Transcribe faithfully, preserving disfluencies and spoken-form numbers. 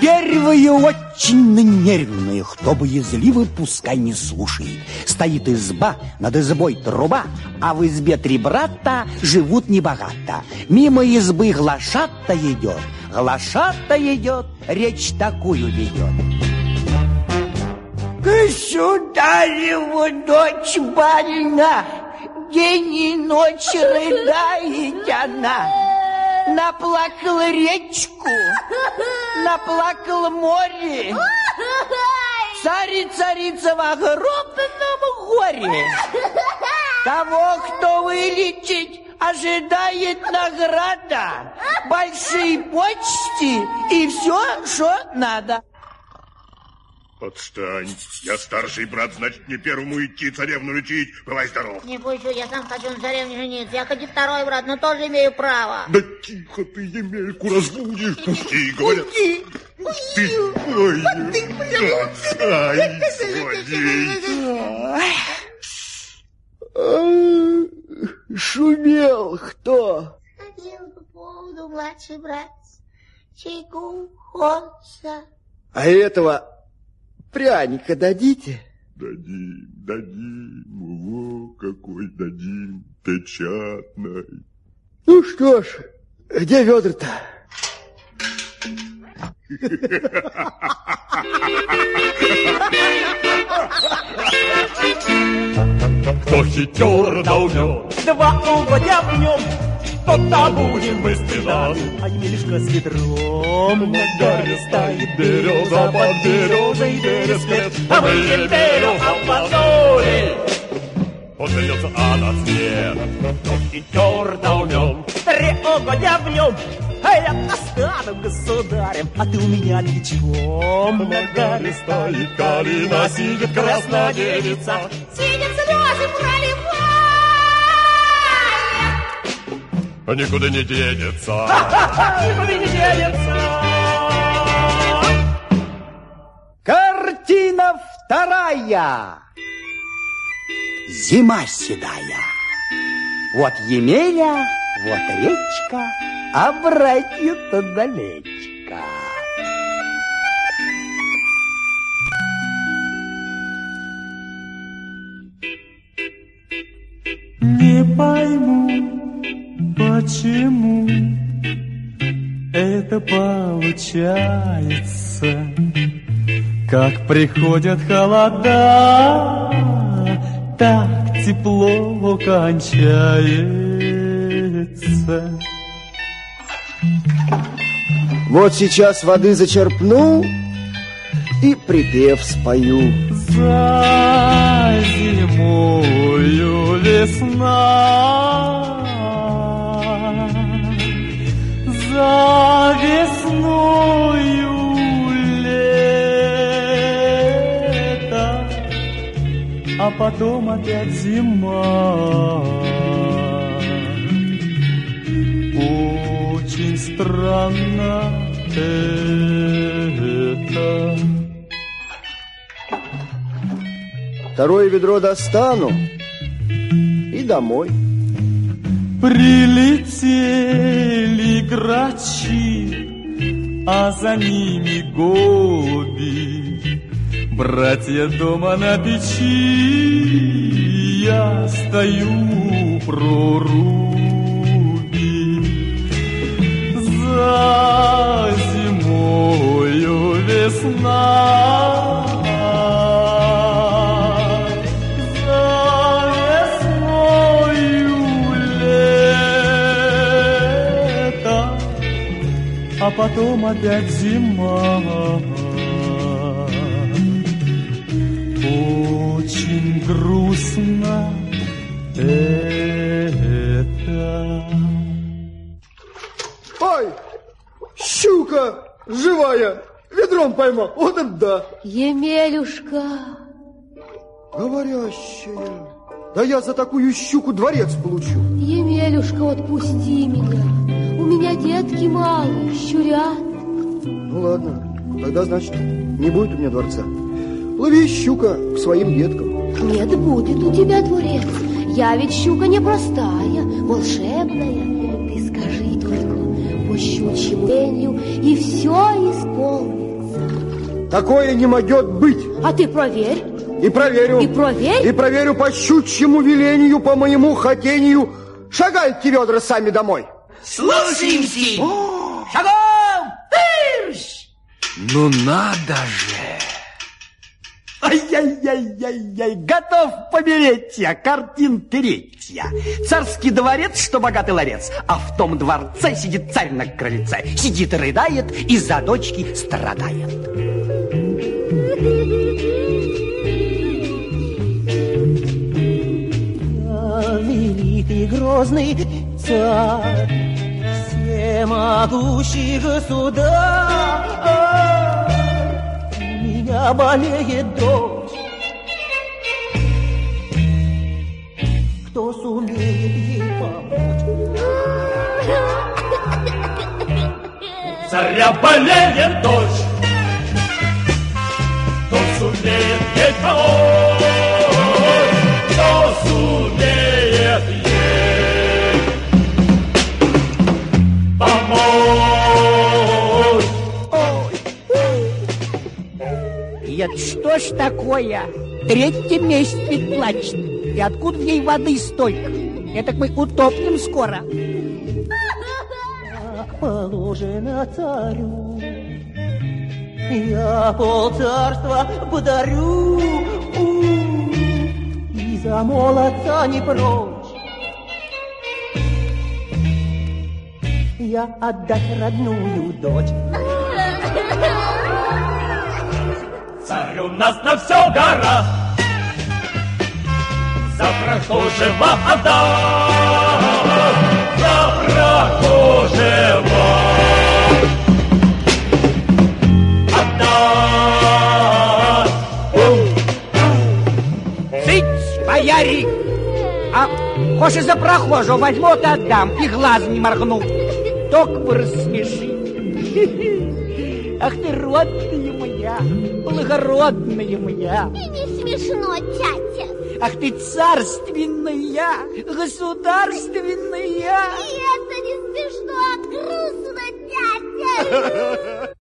Первые очень нервные, кто боязливый, пускай не слушает. Стоит изба, над избой труба, а в избе три брата живут небогато. Мимо избы глашата идет, глашата идет, речь такую ведет. Государеву дочь больна, день и ночь рыдает она. Наплакала речку, наплакала море. Царь царица в огромном горе. Того, кто вылечить, ожидает награда, большие почести и все, что надо. Отстань. Я старший брат, значит, мне первому идти царевну лечить. Бывай здоров. Не пущу, я сам хочу на царевне жениться. Я хоть и второй брат, но тоже имею право. Да тихо ты, Емельку, разбудишь. Пусти, говорят. Пусти. Ты, ой, ай, злодей. Шумел кто? Ходил по поводу младший брат. Чайку хочется. А этого пряника дадите? Дадим, дадим, во, какой дадим, печатный. Ну что ж, где ведра-то? Кто хитер да умен, два угодя в нем, тот-то будем мы стыдать. А Емелька с ведром на горе стоит береза, под березой березкет, а мы береза позоли. Он смеется, а на цвет, кто хитер да умен, три угодя в нем, а я остану государем, а ты у меня личком. На горе стоит калина, сидит красная девица, сидит слезы проливает. А никуда не денется. Никуда не денется. Картина вторая. Зима седая. Вот Емеля, вот речка, а братья-то далечка. Не пойму, почему это получается, как приходят холода, так тепло кончается. Вот сейчас воды зачерпну и припев спою. За зимою весна, за весною лето, а потом опять зима. Очень странно это. Второе ведро достану и домой. Прилетели грачи, а за ними голуби. Братья дома на печи, я стою проруби. За зимою весна, а потом опять зима. Очень грустно это. Ой, щука живая, ведром поймал, вот это да. Емелюшка. Говорящая. Да я за такую щуку дворец получу. Емелюшка, отпусти меня. У меня детки малые, щурят. Ну ладно, тогда, значит, не будет у меня дворца. Плыви, щука, к своим деткам. Нет, будет у тебя дворец. Я ведь щука непростая, волшебная. Ты скажи только по щучьему велью, и все исполнится. Такое не могет быть. А ты проверь. И проверю. И проверь. И проверю по щучьему велению, по моему хотению. Шагайте, ведра, сами домой. Слушаемся! Шагом! Тырщ! Ну надо же! Ай-яй-яй-яй-яй, готов помереть я, картин третья. Царский дворец, что богатый ларец, а в том дворце сидит царь на крыльце. Сидит и рыдает, и за дочки страдает. Я великий грозный царь, всемогущий государь. У меня болеет дочь. Кто сумеет ей помочь? Царя болеет дочь. Кто сумеет ей помочь? Кто сумеет ей помочь? И это что ж такое? Третий месяц ведь плачет. И откуда в ней воды столько? Это мы утопнем скоро. Как положено царю, я полцарства подарю, и за молодца не прочь я отдать родную дочь. Царь у нас на все гора, за прохожего отдам, за прохожего отдам. Цыть, бояре! А хочешь за прохожего возьму, вот отдам, и глазом не моргну. Только бы рассмеши. Ах ты, родная моя, благородная моя. И не смешно, тятя. Ах ты, царственная, государственная. И это не смешно, а грустно, тятя.